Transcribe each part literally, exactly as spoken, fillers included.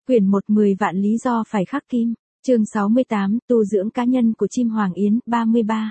Quyển một mười vạn lý do phải khắc kim. Chương sáu mươi tám, tu dưỡng cá nhân của chim Hoàng Yến, ba mươi ba.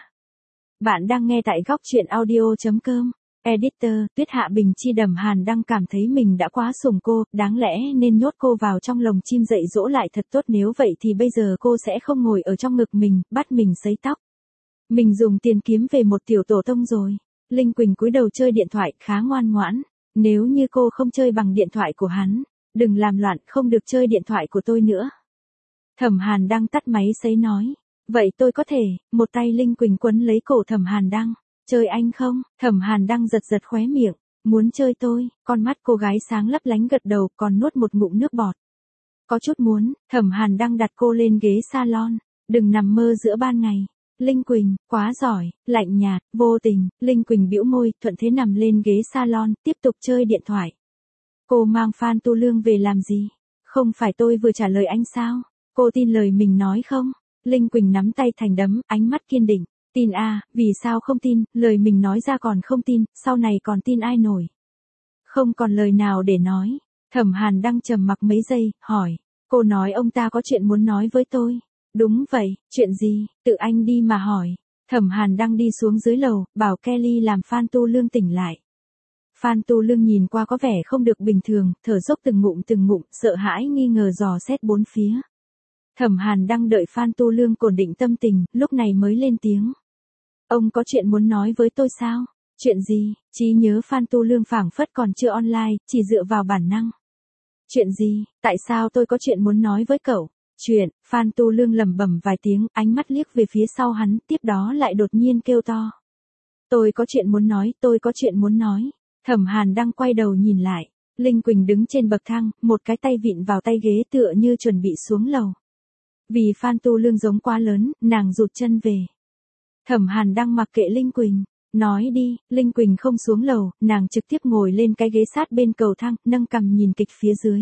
Bạn đang nghe tại góc truyện audio chấm com. Editor, Tuyết Hạ Bình Chi Đầm Hàn đang cảm thấy mình đã quá sủng cô, đáng lẽ nên nhốt cô vào trong lồng chim dạy dỗ lại thật tốt, nếu vậy thì bây giờ cô sẽ không ngồi ở trong ngực mình, bắt mình sấy tóc. Mình dùng tiền kiếm về một tiểu tổ tông rồi. Linh Quỳnh cúi đầu chơi điện thoại, khá ngoan ngoãn. Nếu như cô không chơi bằng điện thoại của hắn, đừng làm loạn, không được chơi điện thoại của tôi nữa. Thẩm Hàn đang tắt máy sấy nói. Vậy tôi có thể, một tay Linh Quỳnh quấn lấy cổ Thẩm Hàn Đăng. Chơi anh không? Thẩm Hàn Đăng giật giật khóe miệng. Muốn chơi tôi, con mắt cô gái sáng lấp lánh gật đầu, còn nuốt một ngụm nước bọt. Có chút muốn. Thẩm Hàn Đăng đặt cô lên ghế salon. Đừng nằm mơ giữa ban ngày. Linh Quỳnh, quá giỏi, lạnh nhạt, vô tình. Linh Quỳnh bĩu môi, thuận thế nằm lên ghế salon, tiếp tục chơi điện thoại. Cô mang Phan Tu Lương về làm gì? Không phải tôi vừa trả lời anh sao? Cô tin lời mình nói không? Linh Quỳnh nắm tay thành đấm, ánh mắt kiên định. Tin à, vì sao không tin, lời mình nói ra còn không tin, sau này còn tin ai nổi. Không còn lời nào để nói. Thẩm Hàn Đăng trầm mặc mấy giây, hỏi. Cô nói ông ta có chuyện muốn nói với tôi. Đúng vậy, chuyện gì, tự anh đi mà hỏi. Thẩm Hàn Đăng đi xuống dưới lầu, bảo Kelly làm Phan Tu Lương tỉnh lại. Phan Tu Lương nhìn qua có vẻ không được bình thường, thở dốc từng ngụm từng ngụm, sợ hãi nghi ngờ dò xét bốn phía. Thẩm Hàn Đăng đợi Phan Tu Lương ổn định tâm tình, lúc này mới lên tiếng. Ông có chuyện muốn nói với tôi sao? Chuyện gì? Trí nhớ Phan Tu Lương phảng phất còn chưa online, chỉ dựa vào bản năng. Chuyện gì? Tại sao tôi có chuyện muốn nói với cậu? Chuyện, Phan Tu Lương lẩm bẩm vài tiếng, ánh mắt liếc về phía sau hắn, tiếp đó lại đột nhiên kêu to. Tôi có chuyện muốn nói, tôi có chuyện muốn nói. Thẩm Hàn Đăng quay đầu nhìn lại. Linh Quỳnh đứng trên bậc thang, một cái tay vịn vào tay ghế tựa như chuẩn bị xuống lầu. Vì Phan Tu Lương giống quá lớn, nàng rụt chân về. Thẩm Hàn Đăng mặc kệ Linh Quỳnh. Nói đi. Linh Quỳnh không xuống lầu, nàng trực tiếp ngồi lên cái ghế sát bên cầu thang, nâng cằm nhìn kịch phía dưới.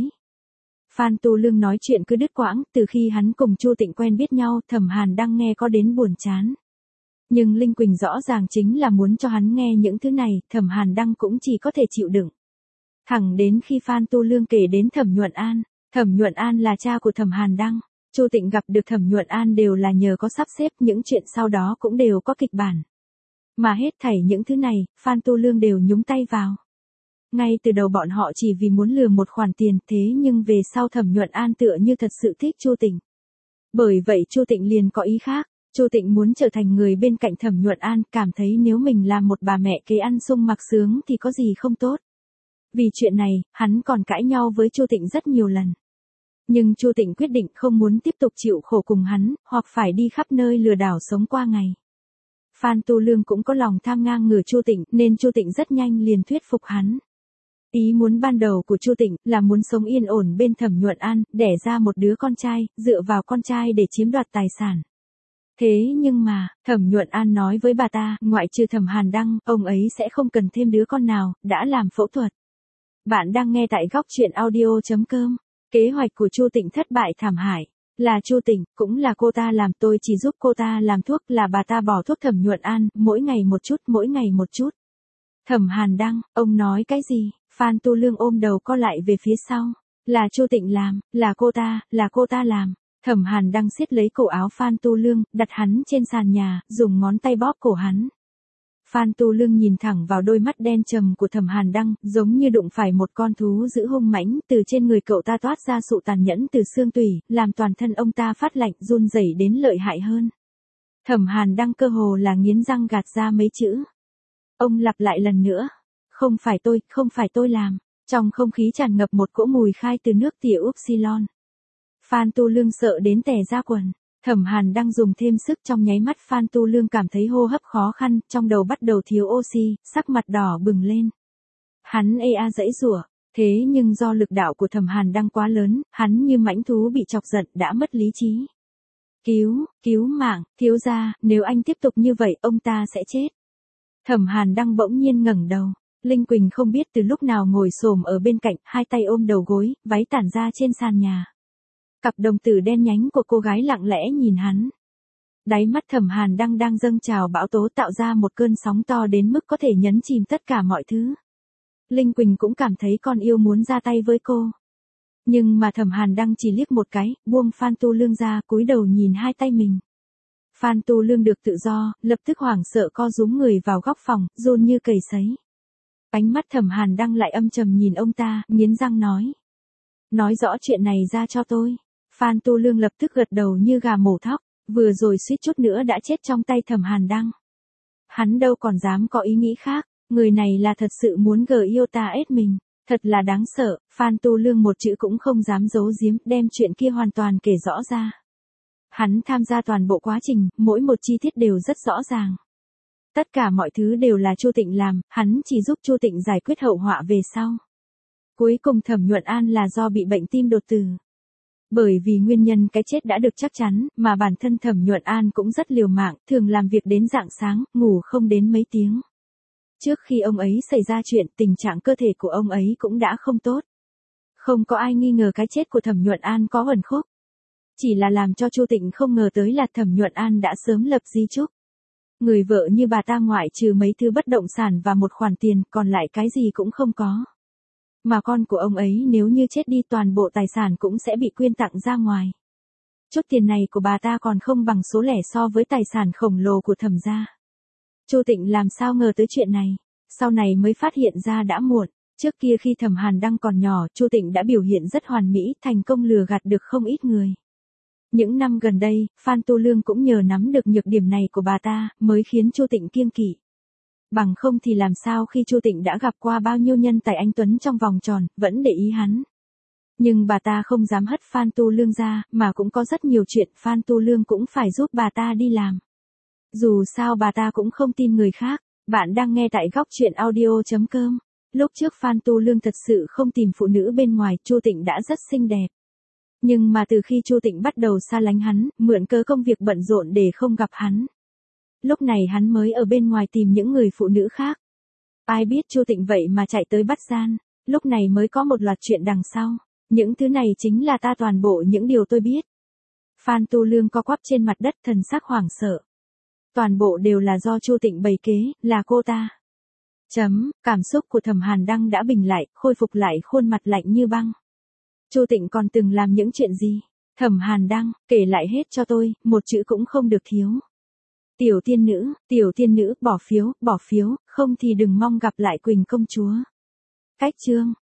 Phan Tu Lương nói chuyện cứ đứt quãng, từ khi hắn cùng Chu Tịnh quen biết nhau, Thẩm Hàn Đăng nghe có đến buồn chán. Nhưng Linh Quỳnh rõ ràng chính là muốn cho hắn nghe những thứ này, Thẩm Hàn Đăng cũng chỉ có thể chịu đựng. Thẳng đến khi Phan Tu Lương kể đến Thẩm Nhuận An, Thẩm Nhuận An là cha của Thẩm Hàn Đăng, Chu Tịnh gặp được Thẩm Nhuận An đều là nhờ có sắp xếp, những chuyện sau đó cũng đều có kịch bản. Mà hết thảy những thứ này, Phan Tu Lương đều nhúng tay vào. Ngay từ đầu bọn họ chỉ vì muốn lừa một khoản tiền, thế nhưng về sau Thẩm Nhuận An tựa như thật sự thích Chu Tịnh. Bởi vậy Chu Tịnh liền có ý khác, Chu Tịnh muốn trở thành người bên cạnh Thẩm Nhuận An, cảm thấy nếu mình là một bà mẹ kế ăn sung mặc sướng thì có gì không tốt. Vì chuyện này, hắn còn cãi nhau với Chu Tịnh rất nhiều lần. Nhưng Chu Tịnh quyết định không muốn tiếp tục chịu khổ cùng hắn, hoặc phải đi khắp nơi lừa đảo sống qua ngày. Phan Tu Lương cũng có lòng tham ngang ngửa Chu Tịnh, nên Chu Tịnh rất nhanh liền thuyết phục hắn. Ý muốn ban đầu của Chu Tịnh là muốn sống yên ổn bên Thẩm Nhuận An, đẻ ra một đứa con trai, dựa vào con trai để chiếm đoạt tài sản. Thế nhưng mà, Thẩm Nhuận An nói với bà ta, ngoại trừ Thẩm Hàn Đăng, ông ấy sẽ không cần thêm đứa con nào, đã làm phẫu thuật. Bạn đang nghe tại góc truyện audio chấm com. Kế hoạch của Chu Tịnh thất bại thảm hại. Là Chu Tịnh, cũng là cô ta làm, tôi chỉ giúp cô ta làm thuốc, là bà ta bỏ thuốc Thẩm Nhuận An, mỗi ngày một chút, mỗi ngày một chút. Thẩm Hàn Đăng, ông nói cái gì? Phan Tu Lương ôm đầu co lại về phía sau. Là Chu Tịnh làm, là cô ta, là cô ta làm. Thẩm Hàn Đăng siết lấy cổ áo Phan Tu Lương, đặt hắn trên sàn nhà, dùng ngón tay bóp cổ hắn. Phan Tu Lương nhìn thẳng vào đôi mắt đen trầm của Thẩm Hàn Đăng, giống như đụng phải một con thú dữ hung mãnh, từ trên người cậu ta toát ra sự tàn nhẫn từ xương tủy, làm toàn thân ông ta phát lạnh, run rẩy đến lợi hại hơn. Thẩm Hàn Đăng cơ hồ là nghiến răng gạt ra mấy chữ. Ông lặp lại lần nữa. Không phải tôi, không phải tôi làm. Trong không khí tràn ngập một cỗ mùi khai từ nước tỉa Upsilon. Phan Tu Lương sợ đến tè ra quần. Thẩm Hàn Đăng dùng thêm sức, trong nháy mắt Phan Tu Lương cảm thấy hô hấp khó khăn, trong đầu bắt đầu thiếu oxy, sắc mặt đỏ bừng lên. Hắn ê a giãy giụa, thế nhưng do lực đạo của Thẩm Hàn Đăng quá lớn, hắn như mãnh thú bị chọc giận đã mất lý trí. Cứu, cứu mạng, thiếu gia, nếu anh tiếp tục như vậy ông ta sẽ chết. Thẩm Hàn Đăng bỗng nhiên ngẩng đầu. Linh Quỳnh không biết từ lúc nào ngồi xổm ở bên cạnh, hai tay ôm đầu gối, váy tản ra trên sàn nhà. Cặp đồng tử đen nhánh của cô gái lặng lẽ nhìn hắn. Đáy mắt Thẩm Hàn Đăng đang dâng trào bão tố, tạo ra một cơn sóng to đến mức có thể nhấn chìm tất cả mọi thứ. Linh Quỳnh cũng cảm thấy con yêu muốn ra tay với cô. Nhưng mà Thẩm Hàn Đăng chỉ liếc một cái, buông Phan Tu Lương ra, cúi đầu nhìn hai tay mình. Phan Tu Lương được tự do, lập tức hoảng sợ co rúm người vào góc phòng, run như cầy sấy. Ánh mắt Thẩm Hàn Đăng lại âm trầm nhìn ông ta, nghiến răng nói. Nói rõ chuyện này ra cho tôi. Phan Tu Lương lập tức gật đầu như gà mổ thóc, vừa rồi suýt chút nữa đã chết trong tay Thẩm Hàn Đăng. Hắn đâu còn dám có ý nghĩ khác, người này là thật sự muốn gờ yêu ta ết mình. Thật là đáng sợ, Phan Tu Lương một chữ cũng không dám giấu giếm, đem chuyện kia hoàn toàn kể rõ ra. Hắn tham gia toàn bộ quá trình, mỗi một chi tiết đều rất rõ ràng. Tất cả mọi thứ đều là Chu Tịnh làm, hắn chỉ giúp Chu Tịnh giải quyết hậu họa về sau. Cuối cùng Thẩm Nhuận An là do bị bệnh tim đột tử. Bởi vì nguyên nhân cái chết đã được chắc chắn, mà bản thân Thẩm Nhuận An cũng rất liều mạng, thường làm việc đến rạng sáng, ngủ không đến mấy tiếng. Trước khi ông ấy xảy ra chuyện, tình trạng cơ thể của ông ấy cũng đã không tốt. Không có ai nghi ngờ cái chết của Thẩm Nhuận An có uẩn khúc. Chỉ là làm cho Chu Tịnh không ngờ tới là Thẩm Nhuận An đã sớm lập di chúc. Người vợ như bà ta ngoại trừ mấy thứ bất động sản và một khoản tiền, còn lại cái gì cũng không có. Mà con của ông ấy nếu như chết đi toàn bộ tài sản cũng sẽ bị quyên tặng ra ngoài. Chút tiền này của bà ta còn không bằng số lẻ so với tài sản khổng lồ của Thẩm gia. Chu Tịnh làm sao ngờ tới chuyện này, sau này mới phát hiện ra đã muộn. Trước kia khi Thẩm Hàn Đăng còn nhỏ, Chu Tịnh đã biểu hiện rất hoàn mỹ, thành công lừa gạt được không ít người. Những năm gần đây, Phan Tu Lương cũng nhờ nắm được nhược điểm này của bà ta, mới khiến Chu Tịnh kiêng kỵ. Bằng không thì làm sao khi Chu Tịnh đã gặp qua bao nhiêu nhân tài anh tuấn trong vòng tròn, vẫn để ý hắn. Nhưng bà ta không dám hất Phan Tu Lương ra, mà cũng có rất nhiều chuyện Phan Tu Lương cũng phải giúp bà ta đi làm. Dù sao bà ta cũng không tin người khác. Bạn đang nghe tại góc truyện audio chấm com. Lúc trước Phan Tu Lương thật sự không tìm phụ nữ bên ngoài, Chu Tịnh đã rất xinh đẹp. Nhưng mà từ khi Chu Tịnh bắt đầu xa lánh hắn, mượn cớ công việc bận rộn để không gặp hắn. Lúc này hắn mới ở bên ngoài tìm những người phụ nữ khác. Ai biết Chu Tịnh vậy mà chạy tới bắt gian, lúc này mới có một loạt chuyện đằng sau. Những thứ này chính là ta toàn bộ những điều tôi biết. Phan Tu Lương co quắp trên mặt đất thần sắc hoảng sợ. Toàn bộ đều là do Chu Tịnh bày kế, là cô ta. Chấm, cảm xúc của Thẩm Hàn Đăng đã bình lại, khôi phục lại khuôn mặt lạnh như băng. Chu Tịnh còn từng làm những chuyện gì? Thẩm Hàn Đăng, kể lại hết cho tôi, một chữ cũng không được thiếu. Tiểu tiên nữ, tiểu tiên nữ, bỏ phiếu, bỏ phiếu, không thì đừng mong gặp lại Quỳnh công chúa. Cách chương.